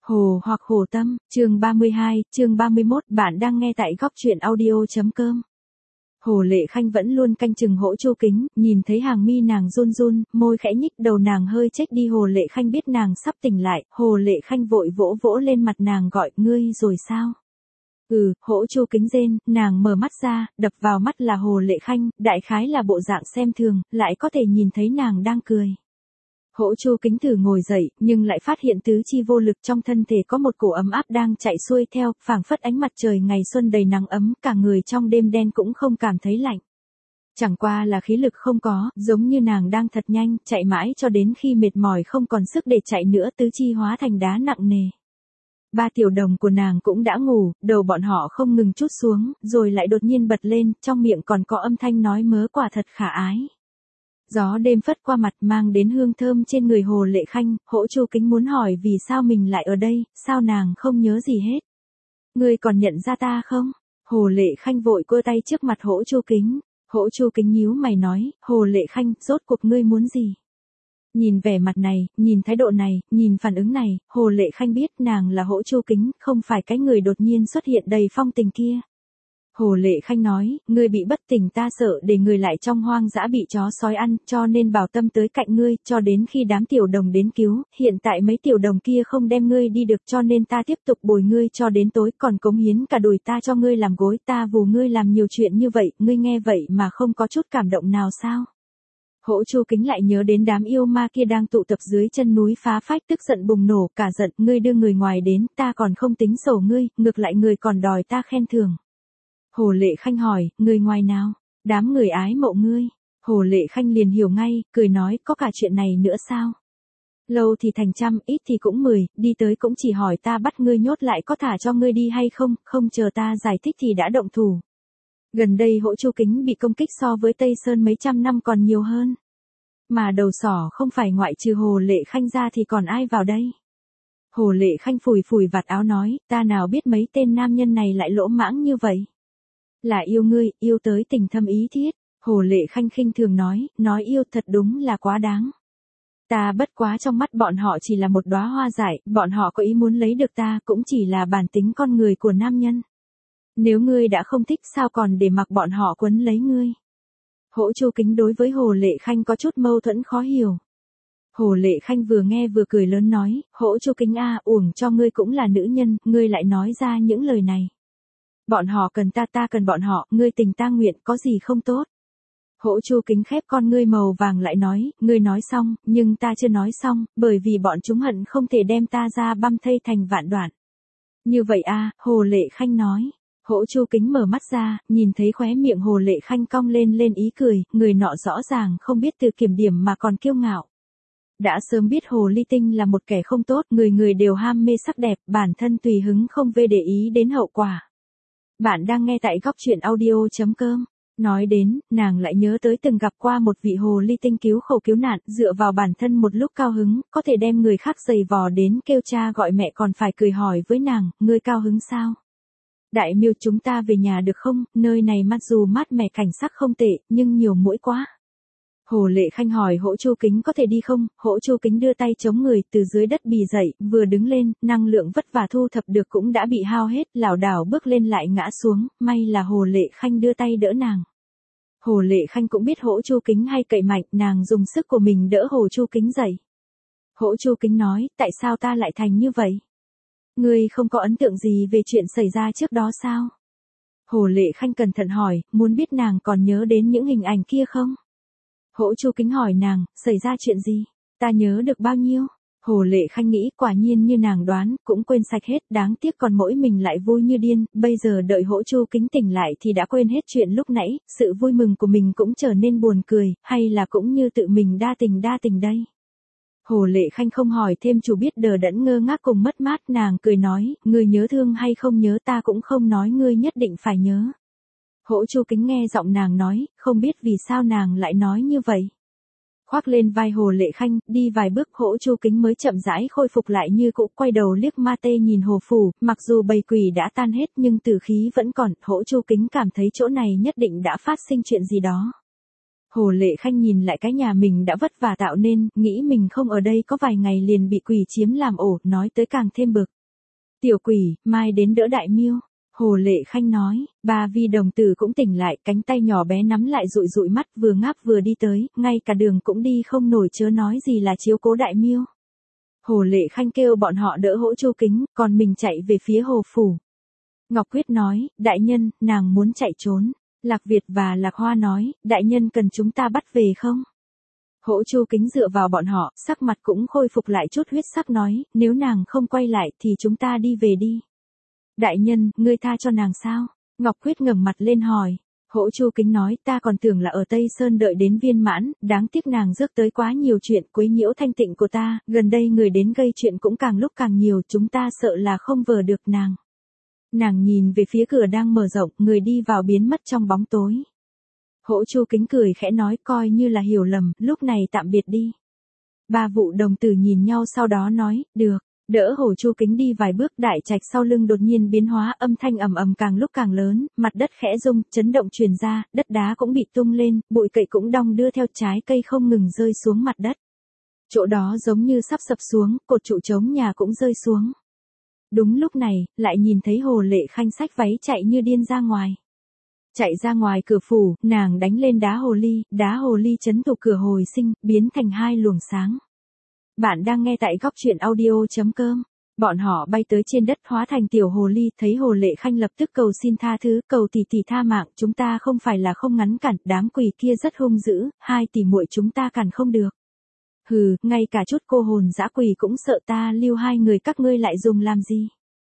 Hồ hoặc Hồ Tâm, chương 32, chương 31, bạn đang nghe tại góc truyện audio.com. Hồ Lệ Khanh vẫn luôn canh chừng Hỗ Chu Kính, nhìn thấy hàng mi nàng run run, môi khẽ nhích, đầu nàng hơi chếch đi. Hồ Lệ Khanh biết nàng sắp tỉnh lại, Hồ Lệ Khanh vội vỗ vỗ lên mặt nàng gọi, ngươi rồi sao? Hỗ Chu Kính rên, nàng mở mắt ra, đập vào mắt là Hồ Lệ Khanh, đại khái là bộ dạng xem thường, lại có thể nhìn thấy nàng đang cười. Hỗ Chu Kính thử ngồi dậy, nhưng lại phát hiện tứ chi vô lực, trong thân thể có một cổ ấm áp đang chạy xuôi theo, phảng phất ánh mặt trời ngày xuân đầy nắng ấm, cả người trong đêm đen cũng không cảm thấy lạnh. Chẳng qua là khí lực không có, giống như nàng đang thật nhanh, chạy mãi cho đến khi mệt mỏi không còn sức để chạy nữa, tứ chi hóa thành đá nặng nề. Ba tiểu đồng của nàng cũng đã ngủ, đầu bọn họ không ngừng trút xuống, rồi lại đột nhiên bật lên, trong miệng còn có âm thanh nói mớ quả thật khả ái. Gió đêm phất qua mặt mang đến hương thơm trên người Hồ Lệ Khanh, Hỗ Chu Kính muốn hỏi vì sao mình lại ở đây, sao nàng không nhớ gì hết. Ngươi còn nhận ra ta không? Hồ Lệ Khanh vội cơ tay trước mặt Hỗ Chu Kính. Hỗ Chu Kính nhíu mày nói, Hồ Lệ Khanh, rốt cuộc ngươi muốn gì? Nhìn vẻ mặt này, nhìn thái độ này, nhìn phản ứng này, Hồ Lệ Khanh biết nàng là Hỗ Chu Kính, không phải cái người đột nhiên xuất hiện đầy phong tình kia. Hồ Lệ Khanh nói, ngươi bị bất tỉnh, ta sợ để ngươi lại trong hoang dã bị chó sói ăn, cho nên bảo tâm tới cạnh ngươi, cho đến khi đám tiểu đồng đến cứu, hiện tại mấy tiểu đồng kia không đem ngươi đi được, cho nên ta tiếp tục bồi ngươi cho đến tối, còn cống hiến cả đùi ta cho ngươi làm gối, ta vù ngươi làm nhiều chuyện như vậy, ngươi nghe vậy mà không có chút cảm động nào sao? Hỗ Chu Kính lại nhớ đến đám yêu ma kia đang tụ tập dưới chân núi phá phách, tức giận bùng nổ, cả giận, ngươi đưa người ngoài đến, ta còn không tính sổ ngươi, ngược lại ngươi còn đòi ta khen thưởng. Hồ Lệ Khanh hỏi, người ngoài nào? Đám người ái mộ ngươi. Hồ Lệ Khanh liền hiểu ngay, cười nói, có cả chuyện này nữa sao? Lâu thì thành trăm, ít thì cũng 10, đi tới cũng chỉ hỏi ta bắt ngươi nhốt lại có thả cho ngươi đi hay không, không chờ ta giải thích thì đã động thủ. Gần đây Hỗ Chu Kính bị công kích so với Tây Sơn mấy trăm năm còn nhiều hơn. Mà đầu sỏ không phải ngoại trừ Hồ Lệ Khanh ra thì còn ai vào đây? Hồ Lệ Khanh phủi phủi vạt áo nói, ta nào biết mấy tên nam nhân này lại lỗ mãng như vậy. Là yêu ngươi, yêu tới tình thâm ý thiết. Hồ Lệ Khanh khinh thường nói yêu thật đúng là quá đáng. Ta bất quá trong mắt bọn họ chỉ là một đóa hoa dại, bọn họ có ý muốn lấy được ta cũng chỉ là bản tính con người của nam nhân. Nếu ngươi đã không thích sao còn để mặc bọn họ quấn lấy ngươi. Hỗ Chu Kính đối với Hồ Lệ Khanh có chút mâu thuẫn khó hiểu. Hồ Lệ Khanh vừa nghe vừa cười lớn nói, Hỗ Chu Kính uổng cho ngươi cũng là nữ nhân, ngươi lại nói ra những lời này. Bọn họ cần ta, ta cần bọn họ, ngươi tình ta nguyện, có gì không tốt. Hỗ Chu Kính khép con ngươi màu vàng lại nói, ngươi nói xong, nhưng ta chưa nói xong, bởi vì bọn chúng hận không thể đem ta ra băm thây thành vạn đoạn. Như vậy Hồ Lệ Khanh nói. Hỗ Chu Kính mở mắt ra, nhìn thấy khóe miệng Hồ Lệ Khanh cong lên ý cười, người nọ rõ ràng không biết tự kiểm điểm mà còn kiêu ngạo. Đã sớm biết Hồ Ly Tinh là một kẻ không tốt, người đều ham mê sắc đẹp, bản thân tùy hứng không về để ý đến hậu quả. Bạn đang nghe tại góc truyện audio.com. Nói đến, nàng lại nhớ tới từng gặp qua một vị Hồ Ly Tinh cứu khổ cứu nạn, dựa vào bản thân một lúc cao hứng, có thể đem người khác giày vò đến kêu cha gọi mẹ còn phải cười hỏi với nàng, ngươi cao hứng sao? Đại miêu chúng ta về nhà được không, nơi này mặc dù mát mẻ cảnh sắc không tệ, nhưng nhiều muỗi quá. Hồ Lệ Khanh hỏi Hỗ Chu Kính có thể đi không, Hỗ Chu Kính đưa tay chống người từ dưới đất bì dậy, vừa đứng lên, năng lượng vất vả thu thập được cũng đã bị hao hết, lảo đảo bước lên lại ngã xuống, may là Hồ Lệ Khanh đưa tay đỡ nàng. Hồ Lệ Khanh cũng biết Hỗ Chu Kính hay cậy mạnh, nàng dùng sức của mình đỡ Hồ Chu Kính dậy. Hỗ Chu Kính nói, tại sao ta lại thành như vậy? Ngươi không có ấn tượng gì về chuyện xảy ra trước đó sao? Hồ Lệ Khanh cẩn thận hỏi, muốn biết nàng còn nhớ đến những hình ảnh kia không? Hỗ Chu Kính hỏi nàng, xảy ra chuyện gì? Ta nhớ được bao nhiêu? Hồ Lệ Khanh nghĩ quả nhiên như nàng đoán, cũng quên sạch hết, đáng tiếc còn mỗi mình lại vui như điên, bây giờ đợi Hỗ Chu Kính tỉnh lại thì đã quên hết chuyện lúc nãy, sự vui mừng của mình cũng trở nên buồn cười, hay là cũng như tự mình đa tình đây. Hồ Lệ Khanh không hỏi thêm, chủ biết đờ đẫn ngơ ngác cùng mất mát, nàng cười nói, ngươi nhớ thương hay không nhớ ta cũng không nói ngươi nhất định phải nhớ. Hỗ Chu Kính nghe giọng nàng nói, không biết vì sao nàng lại nói như vậy. Khoác lên vai Hồ Lệ Khanh, đi vài bước Hỗ Chu Kính mới chậm rãi khôi phục lại như cũ, quay đầu liếc ma tê nhìn Hồ Phủ, mặc dù bầy quỷ đã tan hết nhưng tử khí vẫn còn, Hỗ Chu Kính cảm thấy chỗ này nhất định đã phát sinh chuyện gì đó. Hồ Lệ Khanh nhìn lại cái nhà mình đã vất vả tạo nên, nghĩ mình không ở đây có vài ngày liền bị quỷ chiếm làm ổ, nói tới càng thêm bực. Tiểu quỷ, mai đến đỡ Đại Miêu. Hồ Lệ Khanh nói, bà Vi đồng tử cũng tỉnh lại, cánh tay nhỏ bé nắm lại dụi dụi mắt vừa ngáp vừa đi tới, ngay cả đường cũng đi không nổi chớ nói gì là chiếu cố Đại Miêu. Hồ Lệ Khanh kêu bọn họ đỡ hỗ Chu Kính, còn mình chạy về phía Hồ Phủ. Ngọc Quyết nói, đại nhân, nàng muốn chạy trốn. Lạc Việt và Lạc Hoa nói, đại nhân cần chúng ta bắt về không? Hỗ Chu Kính dựa vào bọn họ, sắc mặt cũng khôi phục lại chút huyết sắc nói, nếu nàng không quay lại thì chúng ta đi về đi. Đại nhân, ngươi tha cho nàng sao? Ngọc Quyết ngẩng mặt lên hỏi. Hỗ Chu Kính nói, ta còn tưởng là ở Tây Sơn đợi đến viên mãn, đáng tiếc nàng rước tới quá nhiều chuyện quấy nhiễu thanh tịnh của ta, gần đây người đến gây chuyện cũng càng lúc càng nhiều, chúng ta sợ là không vờ được nàng. Nàng nhìn về phía cửa đang mở rộng, người đi vào biến mất trong bóng tối. Hỗ Chu Kính cười khẽ nói, coi như là hiểu lầm, lúc này tạm biệt đi. Ba vụ đồng tử nhìn nhau sau đó nói, được. Đỡ Hồ Chu Kính đi vài bước, đại trạch sau lưng đột nhiên biến hóa, âm thanh ầm ầm càng lúc càng lớn, mặt đất khẽ rung, chấn động truyền ra, đất đá cũng bị tung lên, bụi cậy cũng đong đưa theo, trái cây không ngừng rơi xuống mặt đất. Chỗ đó giống như sắp sập xuống, cột trụ chống nhà cũng rơi xuống. Đúng lúc này, lại nhìn thấy Hồ Lệ Khanh xách váy chạy như điên ra ngoài. Chạy ra ngoài cửa phủ, nàng đánh lên đá hồ ly chấn tụ cửa hồi sinh, biến thành hai luồng sáng. Bạn đang nghe tại góc truyện audio.com. Bọn họ bay tới trên đất hóa thành tiểu hồ ly, thấy Hồ Lệ Khanh lập tức cầu xin tha thứ, cầu tỷ tỷ tha mạng, chúng ta không phải là không ngăn cản, đám quỷ kia rất hung dữ, hai tỷ muội chúng ta cản không được. Hừ, ngay cả chút cô hồn dã quỷ cũng sợ ta lưu hai người các ngươi lại dùng làm gì.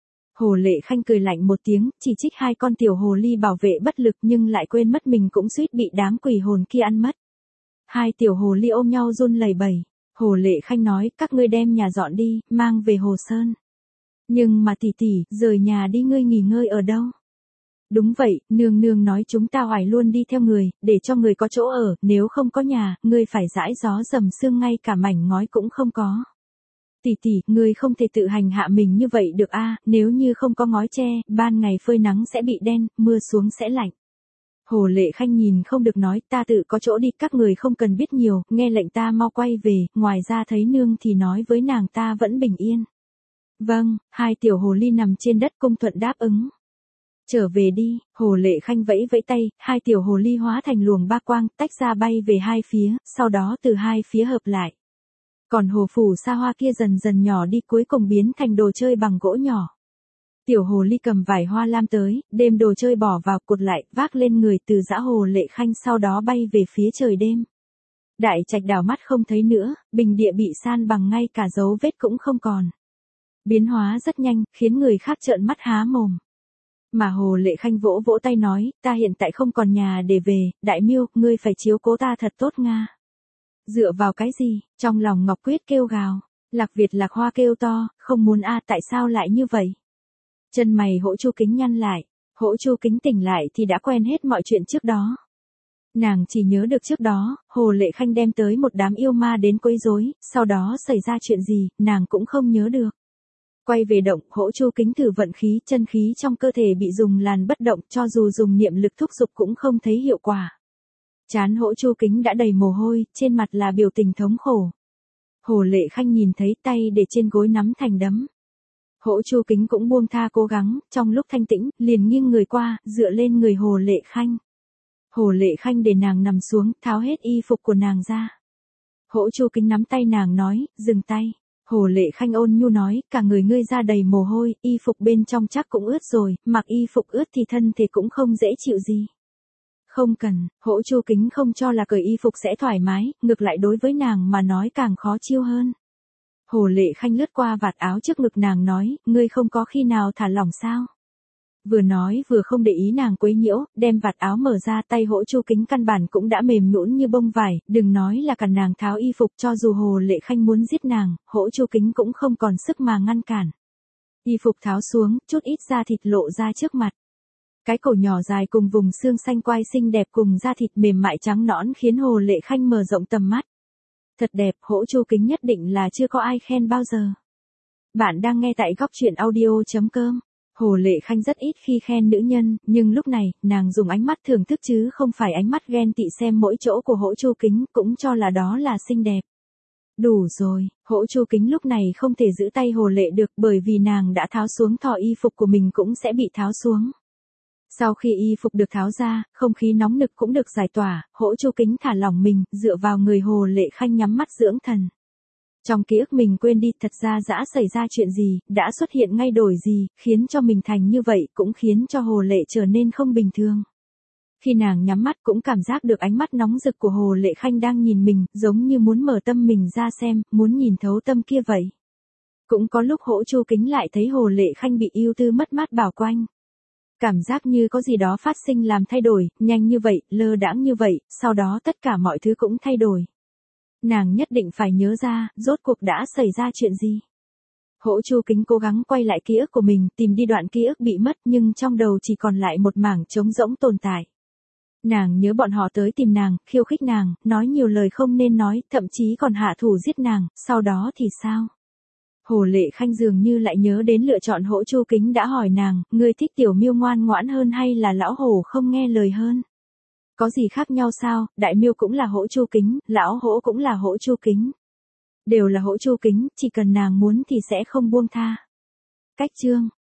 Hồ Lệ Khanh cười lạnh một tiếng, chỉ trích hai con tiểu hồ ly bảo vệ bất lực nhưng lại quên mất mình cũng suýt bị đám quỷ hồn kia ăn mất. Hai tiểu hồ ly ôm nhau run lẩy bẩy. Hồ Lệ Khanh nói, các ngươi đem nhà dọn đi, mang về Hồ Sơn. Nhưng mà tỷ tỷ, rời nhà đi ngươi nghỉ ngơi ở đâu? Đúng vậy, nương nương nói chúng ta hoài luôn đi theo người, để cho người có chỗ ở, nếu không có nhà, ngươi phải dãi gió dầm sương ngay cả mảnh ngói cũng không có. Tỷ tỷ, ngươi không thể tự hành hạ mình như vậy được a, nếu như không có ngói che, ban ngày phơi nắng sẽ bị đen, mưa xuống sẽ lạnh. Hồ Lệ Khanh nhìn không được nói, ta tự có chỗ đi, các người không cần biết nhiều, nghe lệnh ta mau quay về, ngoài ra thấy nương thì nói với nàng ta vẫn bình yên. Vâng, hai tiểu hồ ly nằm trên đất cung thuận đáp ứng. Trở về đi, Hồ Lệ Khanh vẫy vẫy tay, hai tiểu hồ ly hóa thành luồng ba quang, tách ra bay về hai phía, sau đó từ hai phía hợp lại. Còn hồ phủ xa hoa kia dần dần nhỏ đi cuối cùng biến thành đồ chơi bằng gỗ nhỏ. Tiểu hồ ly cầm vải hoa lam tới, đem đồ chơi bỏ vào cột lại, vác lên người từ dã Hồ Lệ Khanh sau đó bay về phía trời đêm. Đại trạch đảo mắt không thấy nữa, bình địa bị san bằng ngay cả dấu vết cũng không còn. Biến hóa rất nhanh, khiến người khác trợn mắt há mồm. Mà Hồ Lệ Khanh vỗ vỗ tay nói, ta hiện tại không còn nhà để về, Đại Miêu, ngươi phải chiếu cố ta thật tốt nga. Dựa vào cái gì? Trong lòng Ngọc Quyết kêu gào. Lạc Việt Lạc Hoa kêu to, không muốn a, tại sao lại như vậy? Chân mày Hỗ Chu Kính nhăn lại. Hỗ Chu Kính tỉnh lại thì đã quen hết mọi chuyện trước đó. Nàng chỉ nhớ được trước đó, Hồ Lệ Khanh đem tới một đám yêu ma đến quấy rối, sau đó xảy ra chuyện gì, nàng cũng không nhớ được. Quay về động, Hỗ Chu Kính thử vận khí, chân khí trong cơ thể bị dùng làn bất động, cho dù dùng niệm lực thúc giục cũng không thấy hiệu quả. Trán Hỗ Chu Kính đã đầy mồ hôi, trên mặt là biểu tình thống khổ. Hồ Lệ Khanh nhìn thấy tay để trên gối nắm thành đấm. Hỗ Chu Kính cũng buông tha cố gắng, trong lúc thanh tĩnh, liền nghiêng người qua, dựa lên người Hồ Lệ Khanh. Hồ Lệ Khanh để nàng nằm xuống, tháo hết y phục của nàng ra. Hỗ Chu Kính nắm tay nàng nói, dừng tay. Hồ Lệ Khanh ôn nhu nói, cả người ngươi ra đầy mồ hôi, y phục bên trong chắc cũng ướt rồi, mặc y phục ướt thì thân thể cũng không dễ chịu gì. Không cần, Hỗ Chu Kính không cho là cởi y phục sẽ thoải mái, ngược lại đối với nàng mà nói càng khó chịu hơn. Hồ Lệ Khanh lướt qua vạt áo trước ngực nàng nói, ngươi không có khi nào thả lỏng sao? Vừa nói vừa không để ý nàng quấy nhiễu, đem vạt áo mở ra, tay Hỗ Chu Kính căn bản cũng đã mềm nhũn như bông vải, đừng nói là cản nàng tháo y phục, cho dù Hồ Lệ Khanh muốn giết nàng, Hỗ Chu Kính cũng không còn sức mà ngăn cản. Y phục tháo xuống, chút ít da thịt lộ ra trước mặt. Cái cổ nhỏ dài cùng vùng xương xanh quai xinh đẹp cùng da thịt mềm mại trắng nõn khiến Hồ Lệ Khanh mở rộng tầm mắt. Thật đẹp, Hỗ Chu Kính nhất định là chưa có ai khen bao giờ. Bạn đang nghe tại góc truyện audio.com. Hồ Lệ Khanh rất ít khi khen nữ nhân, nhưng lúc này, nàng dùng ánh mắt thưởng thức chứ không phải ánh mắt ghen tị xem mỗi chỗ của Hỗ Chu Kính, cũng cho là đó là xinh đẹp. Đủ rồi, Hỗ Chu Kính lúc này không thể giữ tay Hồ Lệ được bởi vì nàng đã tháo xuống thỏ y phục của mình cũng sẽ bị tháo xuống. Sau khi y phục được tháo ra, không khí nóng nực cũng được giải tỏa, Hỗ Chu Kính thả lỏng mình, dựa vào người Hồ Lệ Khanh nhắm mắt dưỡng thần. Trong ký ức mình quên đi thật ra đã xảy ra chuyện gì, đã xuất hiện ngay đổi gì, khiến cho mình thành như vậy cũng khiến cho Hồ Lệ trở nên không bình thường. Khi nàng nhắm mắt cũng cảm giác được ánh mắt nóng rực của Hồ Lệ Khanh đang nhìn mình, giống như muốn mở tâm mình ra xem, muốn nhìn thấu tâm kia vậy. Cũng có lúc Hỗ Chu Kính lại thấy Hồ Lệ Khanh bị ưu tư mất mát bao quanh. Cảm giác như có gì đó phát sinh làm thay đổi, nhanh như vậy, lơ đãng như vậy, sau đó tất cả mọi thứ cũng thay đổi. Nàng nhất định phải nhớ ra, rốt cuộc đã xảy ra chuyện gì. Hỗ Chu Kính cố gắng quay lại ký ức của mình, tìm đi đoạn ký ức bị mất nhưng trong đầu chỉ còn lại một mảng trống rỗng tồn tại. Nàng nhớ bọn họ tới tìm nàng, khiêu khích nàng, nói nhiều lời không nên nói, thậm chí còn hạ thủ giết nàng, sau đó thì sao? Hồ Lệ Khanh dường như lại nhớ đến lựa chọn Hỗ Chu Kính đã hỏi nàng, ngươi thích Tiểu Miêu ngoan ngoãn hơn hay là lão hổ không nghe lời hơn? Có gì khác nhau sao, Đại Miêu cũng là Hỗ Chu Kính, lão hổ cũng là Hỗ Chu Kính. Đều là Hỗ Chu Kính, chỉ cần nàng muốn thì sẽ không buông tha. Cách chương